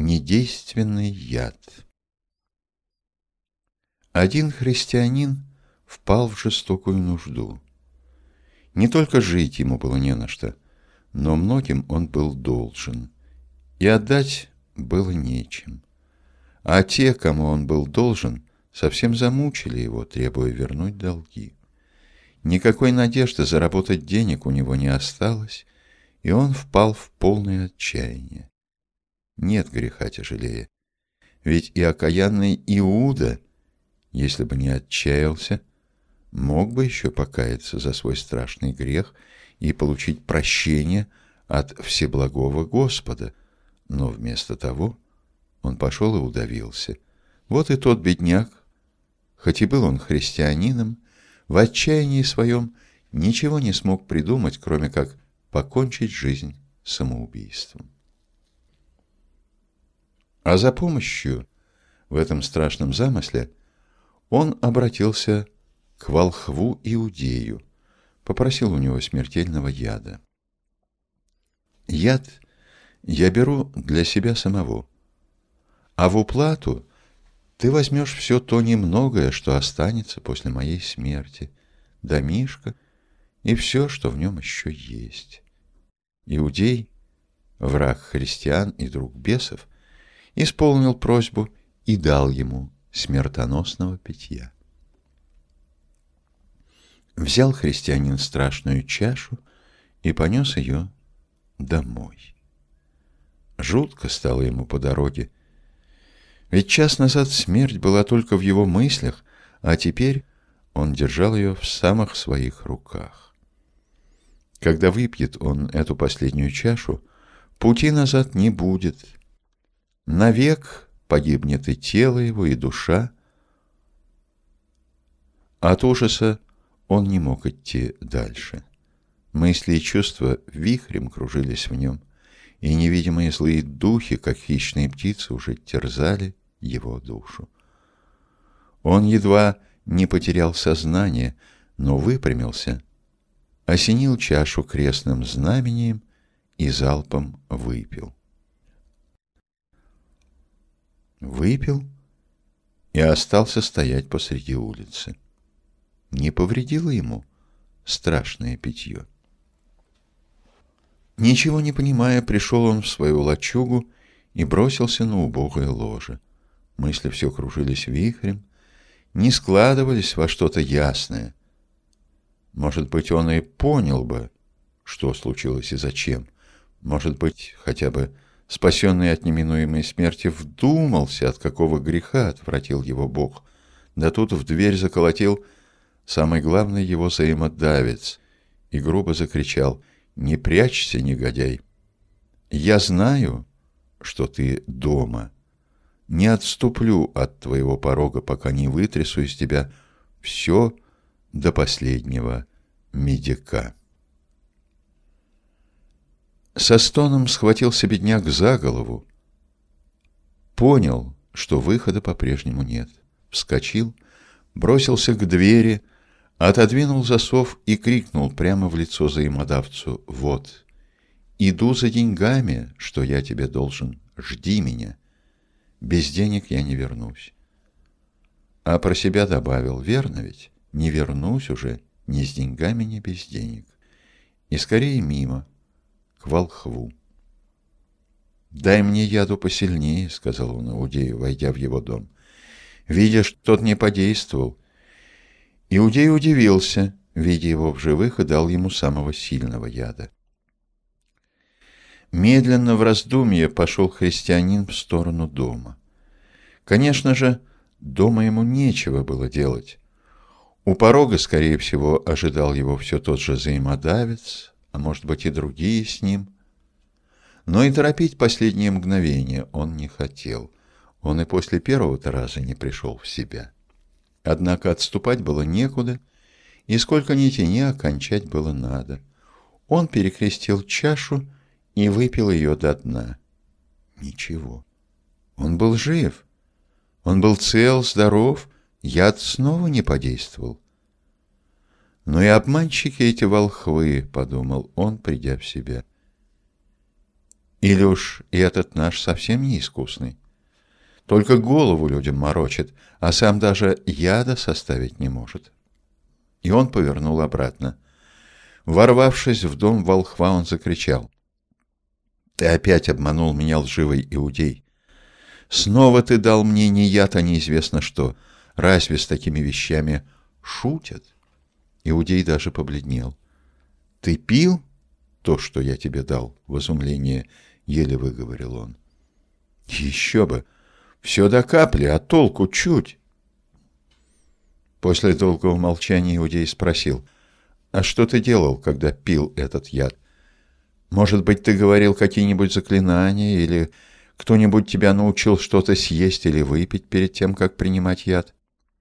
Недейственный яд. Один христианин впал в жестокую нужду. Не только жить ему было не на что, но многим он был должен, и отдать было нечем. А те, кому он был должен, совсем замучили его, требуя вернуть долги. Никакой надежды заработать денег у него не осталось, и он впал в полное отчаяние. Нет греха тяжелее, ведь и окаянный Иуда, если бы не отчаялся, мог бы еще покаяться за свой страшный грех и получить прощение от Всеблагого Господа, но вместо того он пошел и удавился. Вот и тот бедняк, хоть и был он христианином, в отчаянии своем ничего не смог придумать, кроме как покончить жизнь самоубийством. А за помощью в этом страшном замысле он обратился к волхву Иудею, попросил у него смертельного яда. Яд я беру для себя самого, а в уплату ты возьмешь все то немногое, что останется после моей смерти, домишко и все, что в нем еще есть. Иудей, враг христиан и друг бесов, исполнил просьбу и дал ему смертоносного питья. Взял христианин страшную чашу и понес ее домой. Жутко стало ему по дороге, ведь час назад смерть была только в его мыслях, а теперь он держал ее в самых своих руках. Когда выпьет он эту последнюю чашу, пути назад не будет. Навек погибнет и тело его, и душа. От ужаса он не мог идти дальше. Мысли и чувства вихрем кружились в нем, и невидимые злые духи, как хищные птицы, уже терзали его душу. Он едва не потерял сознание, но выпрямился, осенил чашу крестным знамением и залпом выпил. Выпил и остался стоять посреди улицы. Не повредило ему страшное питье. Ничего не понимая, пришел он в свою лачугу и бросился на убогое ложе. Мысли все кружились вихрем, не складывались во что-то ясное. Может быть, он и понял бы, что случилось и зачем. Может быть, хотя бы спасенный от неминуемой смерти вдумался, от какого греха отвратил его Бог. Да тут в дверь заколотил самый главный его взаимодавец и грубо закричал: «Не прячься, негодяй! Я знаю, что ты дома. Не отступлю от твоего порога, пока не вытрясу из тебя все до последнего медика». Со стоном схватился бедняк за голову, понял, что выхода по-прежнему нет, вскочил, бросился к двери, отодвинул засов и крикнул прямо в лицо взаимодавцу: «Вот, иду за деньгами, что я тебе должен, жди меня, без денег я не вернусь». А про себя добавил: «Верно ведь, не вернусь уже ни с деньгами, ни без денег». И скорее мимо, к волхву. «Дай мне яду посильнее», — сказал он Иудею, войдя в его дом. Видя, что тот не подействовал, Иудей удивился, видя его в живых, и дал ему самого сильного яда. Медленно в раздумье пошел христианин в сторону дома. Конечно же, дома ему нечего было делать. У порога, скорее всего, ожидал его все тот же взаимодавец, а может быть и другие с ним. Но и торопить последние мгновения он не хотел. Он и после первого-то раза не пришел в себя. Однако отступать было некуда, и сколько ни тяни, окончать было надо. Он перекрестил чашу и выпил ее до дна. Ничего. Он был жив. Он был цел, здоров, яд снова не подействовал. «Ну и обманщики эти волхвы», — подумал он, придя в себя. Или уж и этот наш совсем неискусный? Только голову людям морочит, а сам даже яда составить не может». И он повернул обратно. Ворвавшись в дом волхва, он закричал: «Ты опять обманул меня, лживый иудей! Снова ты дал мне не яд, а неизвестно что. Разве с такими вещами шутят?» Иудей даже побледнел. «Ты пил то, что я тебе дал?» — в изумлении еле выговорил он. «Еще бы! Все до капли, а толку чуть!» После долгого молчания иудей спросил: «А что ты делал, когда пил этот яд? Может быть, ты говорил какие-нибудь заклинания, или кто-нибудь тебя научил что-то съесть или выпить перед тем, как принимать яд?»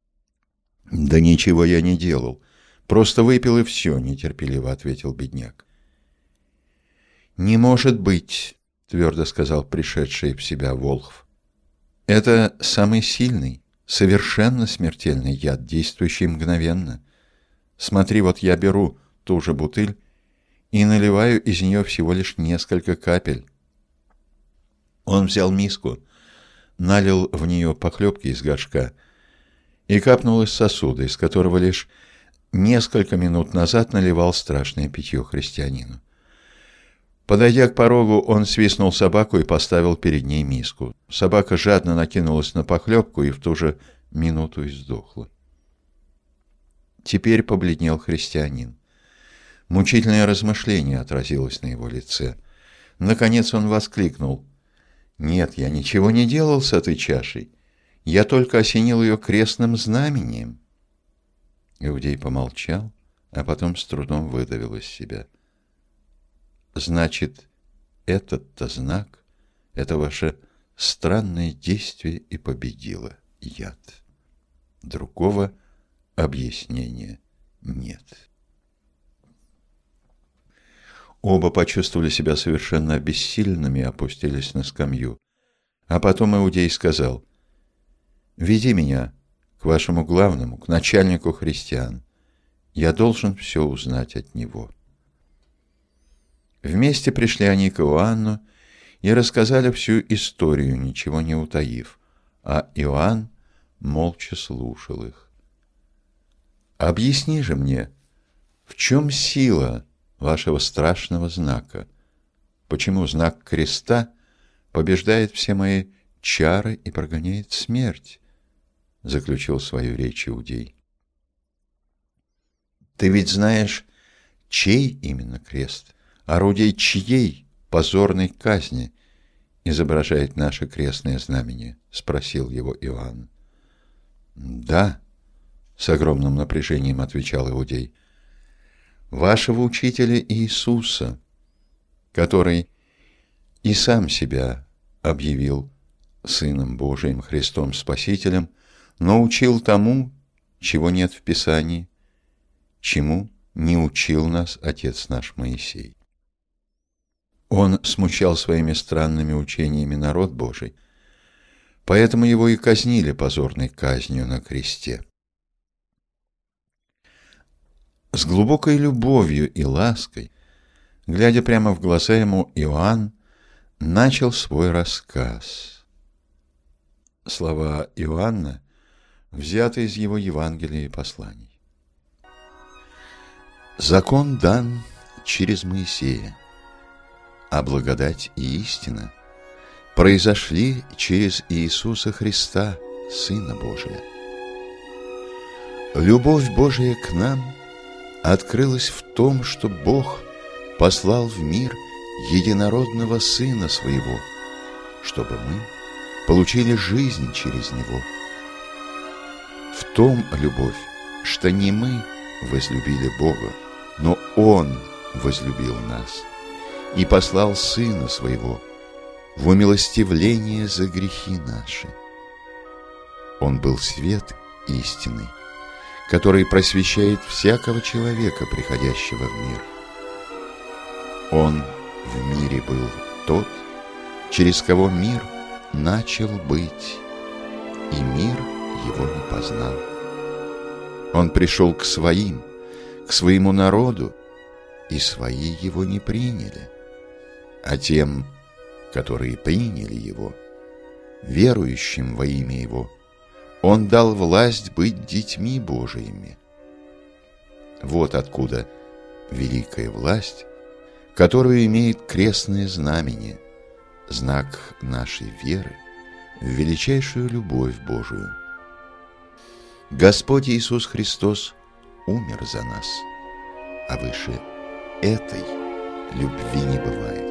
«Да ничего я не делал. Просто выпил и все», — нетерпеливо ответил бедняк. «Не может быть», — твердо сказал пришедший в себя волхв. «Это самый сильный, совершенно смертельный яд, действующий мгновенно. Смотри, вот я беру ту же бутыль и наливаю из нее всего лишь несколько капель». Он взял миску, налил в нее похлебки из горшка и капнул из сосуда, из которого лишь несколько минут назад наливал страшное питье христианину. Подойдя к порогу, он свистнул собаку и поставил перед ней миску. Собака жадно накинулась на похлебку и в ту же минуту издохла. Теперь побледнел христианин. Мучительное размышление отразилось на его лице. Наконец он воскликнул: «Нет, я ничего не делал с этой чашей. Я только осенил ее крестным знамением». Иудей помолчал, а потом с трудом выдавил из себя: «Значит, этот-то знак, это ваше странное действие и победило яд. Другого объяснения нет». Оба почувствовали себя совершенно обессиленными и опустились на скамью. А потом иудей сказал: «Веди меня к вашему главному, к начальнику христиан. Я должен все узнать от него». Вместе пришли они к Иоанну и рассказали всю историю, ничего не утаив, а Иоанн молча слушал их. «Объясни же мне, в чем сила вашего страшного знака? Почему знак креста побеждает все мои чары и прогоняет смерть?» — заключил свою речь иудей. «Ты ведь знаешь, чей именно крест, орудие чьей позорной казни изображает наше крестное знамение?» — спросил его Иоанн. «Да», — с огромным напряжением отвечал иудей, — «вашего учителя Иисуса, который и сам себя объявил Сыном Божиим, Христом Спасителем, но учил тому, чего нет в Писании, чему не учил нас Отец наш Моисей. Он смущал своими странными учениями народ Божий, поэтому его и казнили позорной казнью на кресте». С глубокой любовью и лаской, глядя прямо в глаза ему, Иоанн начал свой рассказ. Слова Иоанна взяты из его Евангелия и посланий. «Закон дан через Моисея, а благодать и истина произошли через Иисуса Христа, Сына Божия. Любовь Божия к нам открылась в том, что Бог послал в мир единородного Сына Своего, чтобы мы получили жизнь через Него. В том любовь, что не мы возлюбили Бога, но Он возлюбил нас и послал Сына Своего в умилостивление за грехи наши. Он был свет истины, который просвещает всякого человека, приходящего в мир. Он в мире был тот, через кого мир начал быть, и мир его не познал. Он пришел к своим, к своему народу, и свои его не приняли. А тем, которые приняли Его, верующим во имя Его, Он дал власть быть детьми Божиими. Вот откуда великая власть, которую имеет крестное знамение, знак нашей веры в величайшую любовь Божию. Господь Иисус Христос умер за нас, а выше этой любви не бывает.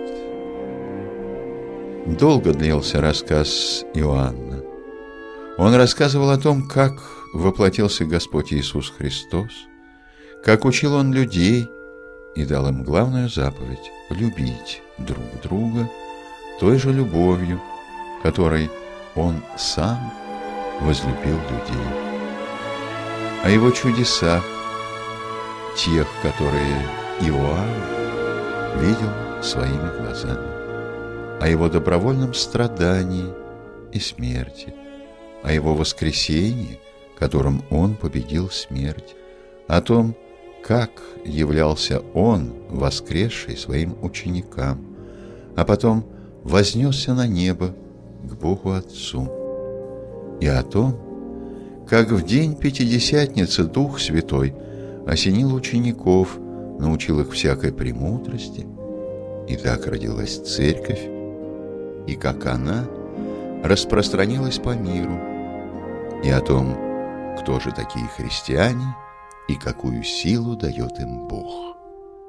Долго длился рассказ Иоанна. Он рассказывал о том, как воплотился Господь Иисус Христос, как учил Он людей и дал им главную заповедь – любить друг друга той же любовью, которой Он сам возлюбил людей. О Его чудесах, тех, которые Иоанн видел своими глазами, о Его добровольном страдании и смерти, о Его воскресении, которым Он победил смерть, о том, как являлся Он, воскресший, своим ученикам, а потом вознесся на небо к Богу Отцу, и о том, как в день Пятидесятницы Дух Святой осенил учеников, научил их всякой премудрости, и так родилась Церковь, и как она распространилась по миру, и о том, кто же такие христиане и какую силу дает им Бог.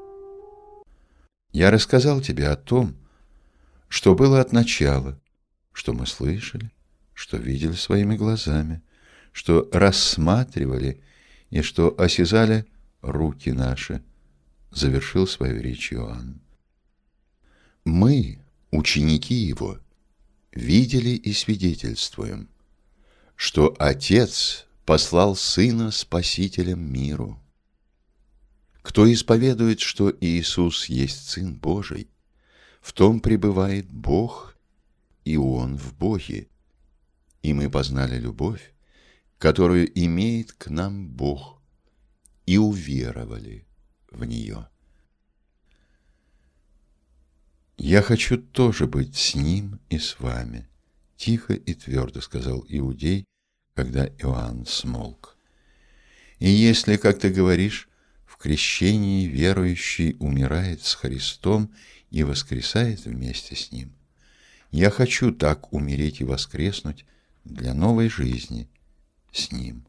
Я рассказал тебе о том, что было от начала, что мы слышали, что видели своими глазами, что рассматривали и что осязали руки наши, завершил свою речь Иоанн. Мы, ученики Его, видели и свидетельствуем, что Отец послал Сына Спасителем миру. Кто исповедует, что Иисус есть Сын Божий, в том пребывает Бог, и Он в Боге. И мы познали любовь, которую имеет к нам Бог, и уверовали в нее. «Я хочу тоже быть с Ним и с вами», — тихо и твердо сказал Иудей, когда Иоанн смолк. «И если, как ты говоришь, в крещении верующий умирает с Христом и воскресает вместе с Ним, я хочу так умереть и воскреснуть для новой жизни с Ним».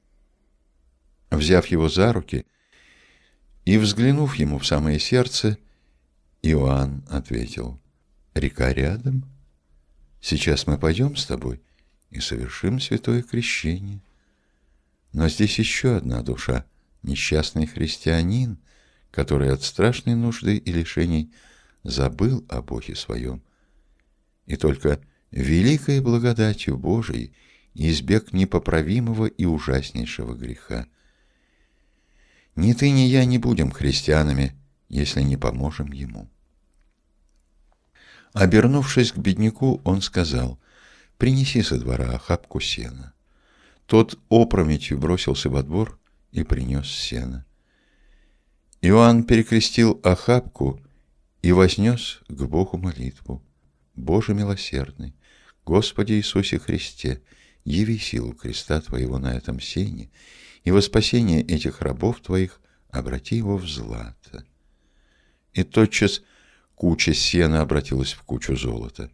Взяв его за руки и взглянув ему в самое сердце, Иоанн ответил: «Река рядом. Сейчас мы пойдем с тобой и совершим святое крещение. Но здесь еще одна душа, несчастный христианин, который от страшной нужды и лишений забыл о Боге своем, и только великой благодатью Божией избег непоправимого и ужаснейшего греха. Ни ты, ни я не будем христианами, если не поможем ему». Обернувшись к бедняку, он сказал: «Принеси со двора охапку сена». Тот опрометью бросился во двор и принес сено. Иоанн перекрестил охапку и вознес к Богу молитву: «Боже милосердный, Господи Иисусе Христе, яви силу креста Твоего на этом сене, и во спасение этих рабов Твоих обрати его в злато». И тотчас куча сена обратилась в кучу золота.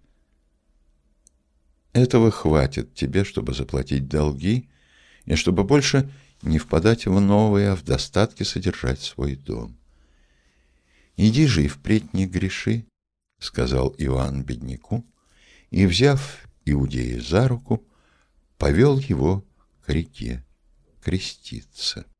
Этого хватит тебе, чтобы заплатить долги, и чтобы больше не впадать в новые, а в достатке содержать свой дом. «Иди же и впредь не греши», — сказал Иоанн бедняку, и, взяв Иудея за руку, повел его к реке креститься.